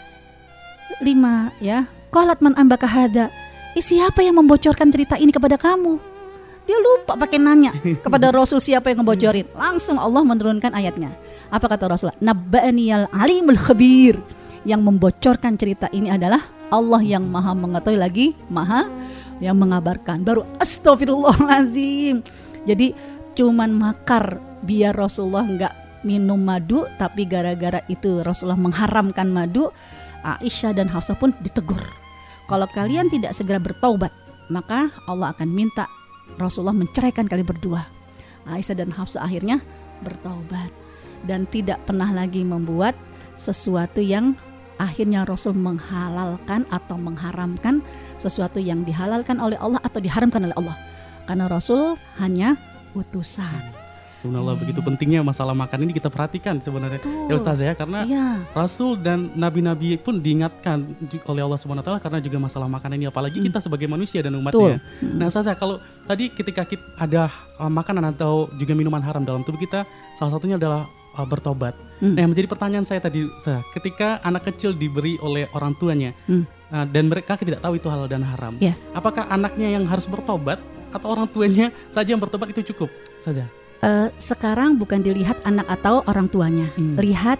lima ya, qalat man ambaka hada. Siapa yang membocorkan cerita ini kepada kamu? Dia lupa pakai nanya kepada Rasul siapa yang ngebocorin. Langsung Allah menurunkan ayatnya. Apa kata Rasul? Nabba'aniyal alimul khabir. Yang membocorkan cerita ini adalah Allah yang maha mengetahui lagi maha yang mengabarkan. Baru astagfirullahalazim. Jadi cuman makar biar Rasulullah enggak minum madu, tapi gara-gara itu Rasulullah mengharamkan madu. Aisyah dan Hafsah pun ditegur. Kalau kalian tidak segera bertaubat, maka Allah akan minta Rasulullah menceraikan kalian berdua. Aisyah dan Hafsah akhirnya bertaubat dan tidak pernah lagi membuat sesuatu yang akhirnya Rasul menghalalkan atau mengharamkan sesuatu yang dihalalkan oleh Allah atau diharamkan oleh Allah. Karena Rasul hanya utusan. Subhanallah, begitu pentingnya masalah makan ini kita perhatikan sebenarnya. Ya Ustazah ya, karena Rasul dan nabi-nabi pun diingatkan oleh Allah Subhanahu wa taala karena juga masalah makan ini, apalagi kita sebagai manusia dan umatnya. Nah Ustazah, kalau tadi ketika kita ada makanan atau juga minuman haram dalam tubuh kita, salah satunya adalah bertobat. Nah yang menjadi pertanyaan saya tadi, ketika anak kecil diberi oleh orang tuanya dan mereka tidak tahu itu halal dan haram, apakah anaknya yang harus bertobat atau orang tuanya saja yang bertobat itu cukup saja? Sekarang bukan dilihat anak atau orang tuanya, lihat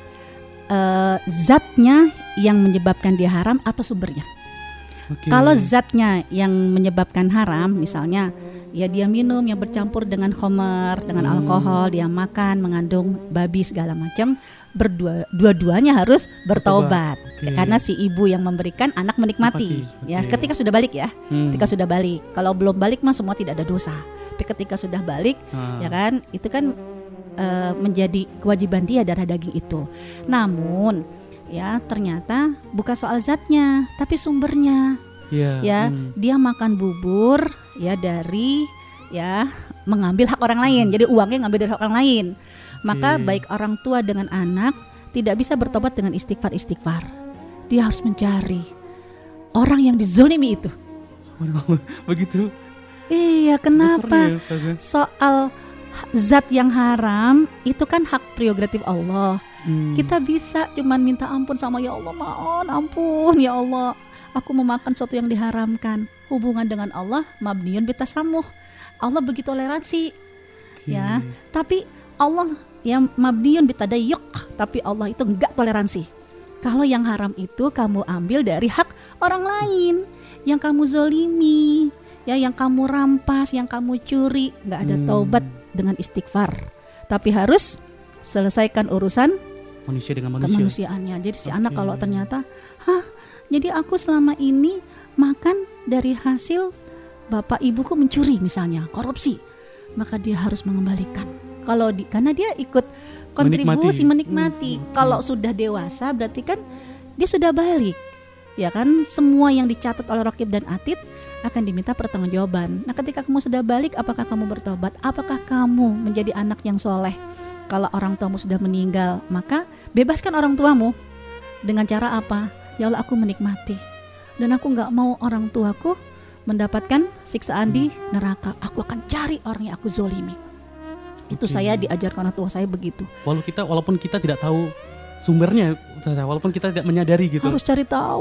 zatnya yang menyebabkan dia haram atau sumbernya. Kalau zatnya yang menyebabkan haram, misalnya ya dia minum yang bercampur dengan khamar, dengan alkohol, dia makan mengandung babi segala macam, dua-duanya harus bertaubat. Karena si ibu yang memberikan, anak menikmati. Ya, ketika sudah balik ya, ketika sudah balik. Kalau belum balik mah semua tidak ada dosa. Tapi ketika sudah balik, ya kan, itu kan menjadi kewajiban dia darah daging itu. Namun, ya ternyata bukan soal zatnya, tapi sumbernya. Dia makan bubur, ya dari ya mengambil hak orang lain. Jadi uangnya ngambil dari hak orang lain. Maka baik orang tua dengan anak tidak bisa bertobat dengan istighfar. Dia harus mencari orang yang dizolimi itu. Begitu. Iya, kenapa? Soal zat yang haram itu kan hak prerogatif Allah. Kita bisa cuman minta ampun sama ya Allah, mohon ampun ya Allah, aku memakan sesuatu yang diharamkan. Hubungan dengan Allah mabniun bitasamuh. Allah begitu toleransi. Ya, tapi Allah yang mabniun bitadayyuq, tapi Allah itu enggak toleransi. Kalau yang haram itu kamu ambil dari hak orang lain, yang kamu zolimi, ya yang kamu rampas, yang kamu curi, nggak ada taubat dengan istighfar. Tapi harus selesaikan urusan manusia dengan manusia. Kemanusiaannya. Jadi si anak kalau ternyata, jadi aku selama ini makan dari hasil bapak ibuku mencuri misalnya, korupsi, maka dia harus mengembalikan. Kalau karena dia ikut kontribusi menikmati. Kalau sudah dewasa berarti kan dia sudah balik. Ya kan, semua yang dicatat oleh Raqib dan Atid akan diminta pertanggungjawaban. Nah, ketika kamu sudah balik, apakah kamu bertobat? Apakah kamu menjadi anak yang soleh? Kalau orang tuamu sudah meninggal, maka bebaskan orang tuamu. Dengan cara apa? Ya Allah, aku menikmati. Dan aku gak mau orang tuaku mendapatkan siksaan di neraka. Aku akan cari orang yang aku zolimi. Itu saya diajarkan orang tua saya begitu. Walaupun kita tidak tahu sumbernya, walaupun kita tidak menyadari gitu. Harus cari tahu.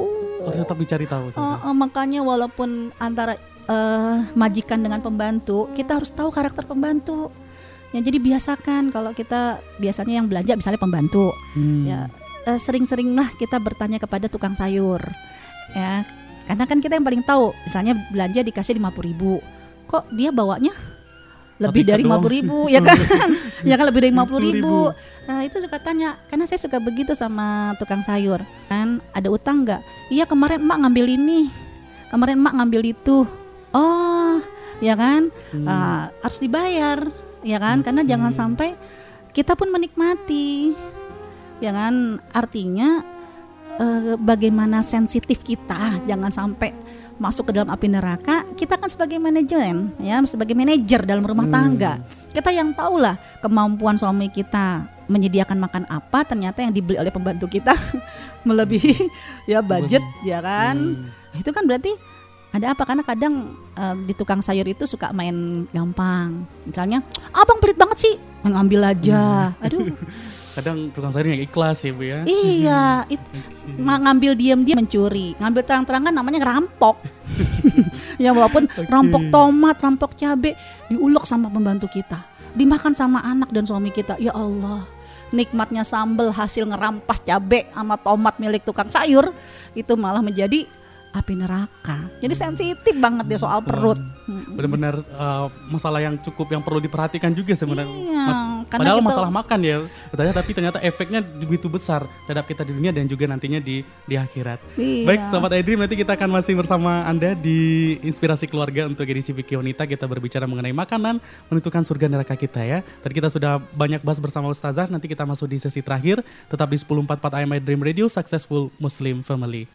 Harus tetap dicari tahu. Makanya walaupun antara majikan dengan pembantu, kita harus tahu karakter pembantu. Ya, jadi biasakan kalau kita biasanya yang belanja misalnya pembantu, ya sering-seringlah kita bertanya kepada tukang sayur, ya karena kan kita yang paling tahu. Misalnya belanja dikasih 50.000, kok dia bawanya lebih dari 50.000, ya kan? Ya kan, lebih dari 50.000. Nah itu suka tanya, karena saya suka begitu sama tukang sayur. Kan ada utang nggak? Iya, kemarin emak ngambil ini, kemarin emak ngambil itu. Oh, ya kan, harus dibayar. Ya kan, karena jangan sampai kita pun menikmati, ya kan, artinya bagaimana sensitif kita, jangan sampai masuk ke dalam api neraka. Kita kan sebagai manajemen, ya, sebagai manajer dalam rumah tangga, kita yang tahulah kemampuan suami kita menyediakan makan apa, ternyata yang dibeli oleh pembantu kita melebihi ya budget, ya kan, itu kan berarti ada apa? Karena kadang di tukang sayur itu suka main gampang. Misalnya, abang pelit banget sih, ngambil aja. Aduh. Kadang tukang sayurnya ikhlas ya Bu ya. Iya, ngambil diam-diam mencuri, ngambil terang-terangan namanya ngerampok. Ya walaupun rampok tomat, rampok cabai, diulek sama pembantu kita, dimakan sama anak dan suami kita. Ya Allah, nikmatnya sambal hasil ngerampas cabai sama tomat milik tukang sayur itu malah menjadi api neraka. Jadi sensitif banget dia soal perut. Benar-benar masalah yang perlu diperhatikan juga sebenarnya. Iya, padahal masalah makan ya, tapi ternyata efeknya begitu besar terhadap kita di dunia dan juga nantinya di akhirat. Iya. Baik, sahabat iDream, nanti kita akan masih bersama Anda di Inspirasi Keluarga untuk edisi Fikih Wanita. Kita berbicara mengenai makanan menentukan surga neraka kita ya. Tadi kita sudah banyak bahas bersama Ustazah. Nanti kita masuk di sesi terakhir. Tetap di 1044 AM iDream Radio, Successful Muslim Family.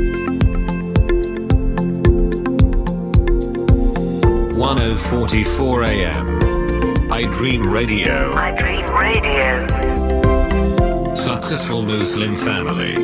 (1044 AM) iDream Radio. iDream Radio. Successful Muslim Family.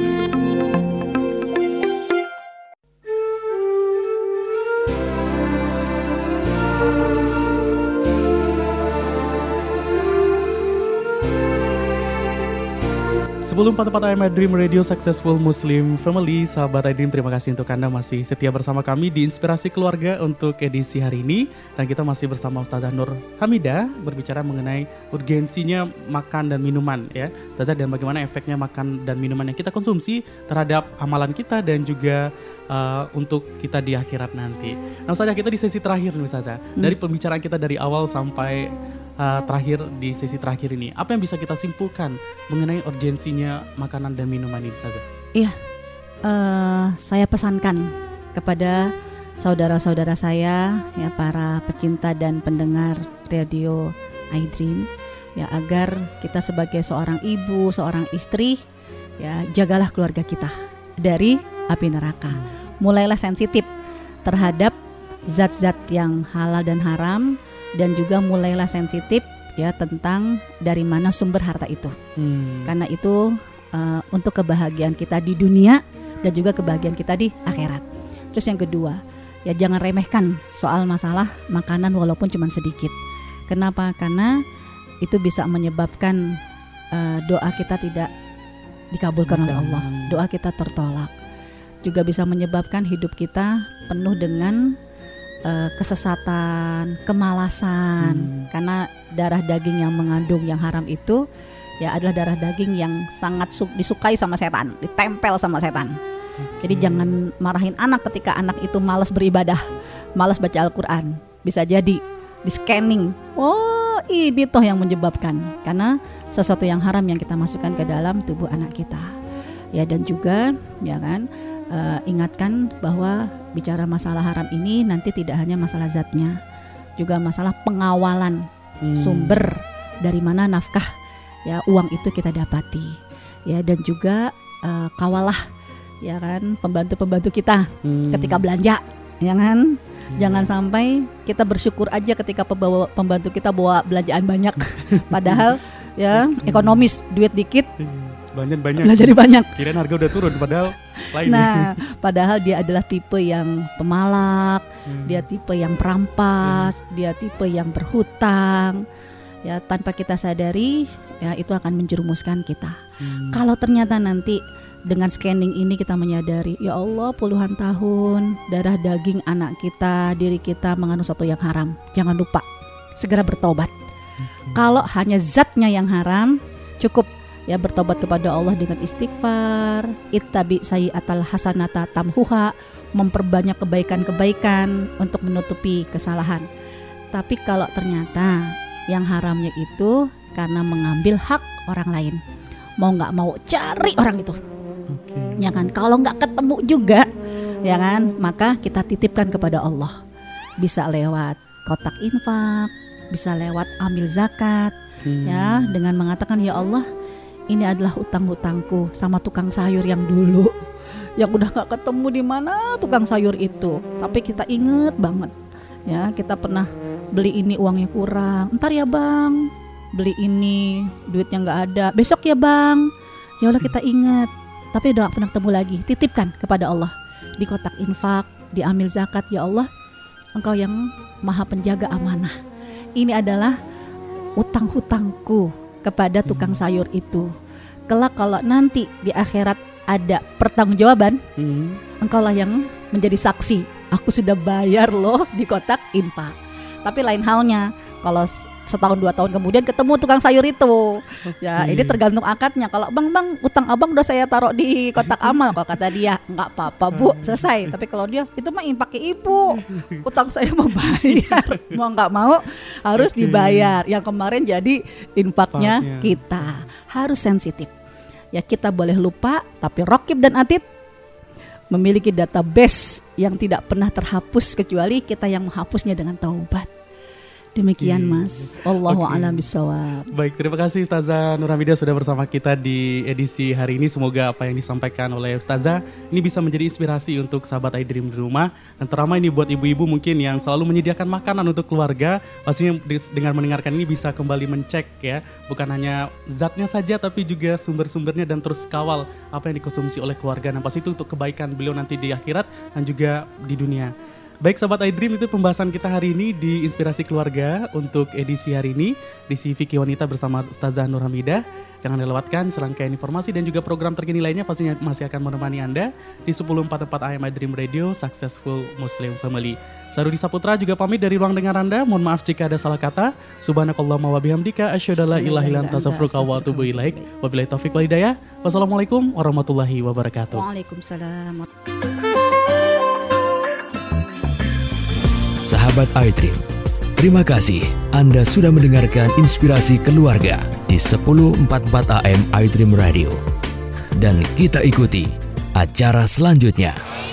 Sebelum 44 AM iDream Radio, Successful Muslim Family, sahabat iDream, terima kasih untuk Anda masih setia bersama kami di Inspirasi Keluarga untuk edisi hari ini. Dan kita masih bersama Ustazah Nur Hamidah berbicara mengenai urgensinya makan dan minuman ya, Ustazah, dan bagaimana efeknya makan dan minuman yang kita konsumsi terhadap amalan kita dan juga untuk kita di akhirat nanti. Nah Ustazah, kita di sesi terakhir nih Ustazah, dari pembicaraan kita dari awal sampai terakhir di sesi terakhir ini, apa yang bisa kita simpulkan mengenai urgensinya makanan dan minuman ini Ustazah? Iya, saya pesankan kepada saudara-saudara saya, ya para pecinta dan pendengar radio iDream, ya agar kita sebagai seorang ibu, seorang istri, ya jagalah keluarga kita dari api neraka. Mulailah sensitif terhadap zat-zat yang halal dan haram, dan juga mulailah sensitif ya tentang dari mana sumber harta itu. Karena itu untuk kebahagiaan kita di dunia dan juga kebahagiaan kita di akhirat. Terus yang kedua, ya jangan remehkan soal masalah makanan walaupun cuma sedikit. Kenapa? Karena itu bisa menyebabkan doa kita tidak dikabulkan oleh Allah. Doa kita tertolak. Juga bisa menyebabkan hidup kita penuh dengan kesesatan, kemalasan, karena darah daging yang mengandung yang haram itu ya adalah darah daging yang sangat disukai sama setan, ditempel sama setan. Jadi jangan marahin anak ketika anak itu malas beribadah, malas baca Al-Quran. Bisa jadi di scanning, oh ini toh yang menyebabkan, karena sesuatu yang haram yang kita masukkan ke dalam tubuh anak kita. Ya dan juga ya kan, ingatkan bahwa bicara masalah haram ini nanti tidak hanya masalah zatnya, juga masalah pengawalan sumber dari mana nafkah ya uang itu kita dapati, ya dan juga kawalah ya kan pembantu-pembantu kita ketika belanja, ya kan. Jangan sampai kita bersyukur aja ketika pembantu kita bawa belanjaan banyak, padahal ya ekonomis, duit dikit belanja banyak. Kirain harga udah turun padahal lain. Nah, padahal dia adalah tipe yang pemalak, dia tipe yang perampas, dia tipe yang berhutang. Ya, tanpa kita sadari, ya itu akan menjerumuskan kita. Kalau ternyata nanti dengan scanning ini kita menyadari, ya Allah, puluhan tahun darah daging anak kita, diri kita mengandung sesuatu yang haram. Jangan lupa segera bertobat. Kalau hanya zatnya yang haram, cukup ya bertobat kepada Allah dengan istighfar, ittabi sayyi'atal hasanata tamhuha, memperbanyak kebaikan-kebaikan untuk menutupi kesalahan. Tapi kalau ternyata yang haramnya itu karena mengambil hak orang lain, mau nggak mau cari orang itu, ya kan? Kalau nggak ketemu juga, ya kan? Maka kita titipkan kepada Allah. Bisa lewat kotak infak, bisa lewat ambil zakat, ya, dengan mengatakan, ya Allah, ini adalah utang-utangku sama tukang sayur yang dulu, yang udah nggak ketemu di mana tukang sayur itu. Tapi kita inget banget, ya, kita pernah beli ini uangnya kurang, ntar ya bang, beli ini duitnya nggak ada, besok ya bang. Ya Allah, kita ingat, tapi udah gak pernah ketemu lagi. Titipkan kepada Allah di kotak infak, diambil zakat. Ya Allah, Engkau yang maha penjaga amanah. Ini adalah utang-hutangku kepada tukang sayur itu. Kelak kalau nanti di akhirat ada pertanggungjawaban, Engkaulah yang menjadi saksi, aku sudah bayar loh di kotak infak. Tapi lain halnya kalau setahun 2 tahun kemudian ketemu tukang sayur itu, ya ini tergantung akadnya. Kalau bang utang abang udah saya taruh di kotak amal, kalau kata dia nggak apa-apa bu, selesai. Tapi kalau dia itu mah pakai ibu, utang saya mau bayar, mau nggak mau harus dibayar. Yang kemarin jadi infaknya kita harus sensitif. Ya kita boleh lupa, tapi Raqib dan Atid memiliki database yang tidak pernah terhapus kecuali kita yang menghapusnya dengan taubat. Demikian Mas, Allahu a'lam bishawab. Baik, terima kasih Ustazah Nur Hamidah sudah bersama kita di edisi hari ini. Semoga apa yang disampaikan oleh Ustazah ini bisa menjadi inspirasi untuk sahabat iDream di rumah. Dan terutama ini buat ibu-ibu mungkin yang selalu menyediakan makanan untuk keluarga. Pastinya dengan mendengarkan ini bisa kembali mencek ya, bukan hanya zatnya saja tapi juga sumber-sumbernya, dan terus kawal apa yang dikonsumsi oleh keluarga. Dan pasti itu untuk kebaikan beliau nanti di akhirat dan juga di dunia. Baik sahabat iDream, itu pembahasan kita hari ini di Inspirasi Keluarga untuk edisi hari ini di Fikih Wanita bersama Ustazah Nur Hamidah. Jangan dilewatkan serangkaian informasi dan juga program terkini lainnya pastinya masih akan menemani Anda di 1044 AM iDream Radio, Successful Muslim Family. Saya Rudi Saputra juga pamit dari ruang dengar Anda. Mohon maaf jika ada salah kata. Subhanakallahumma wa bihamdika asyhadu an la ilaha illa anta astaghfiruka wa atubu ilaik. Wabillahi taufiq wal hidayah. Wassalamualaikum warahmatullahi wabarakatuh. Waalaikumsalam. Sahabat iDream, terima kasih Anda sudah mendengarkan Inspirasi Keluarga di 1044 AM iDream Radio. Dan kita ikuti acara selanjutnya.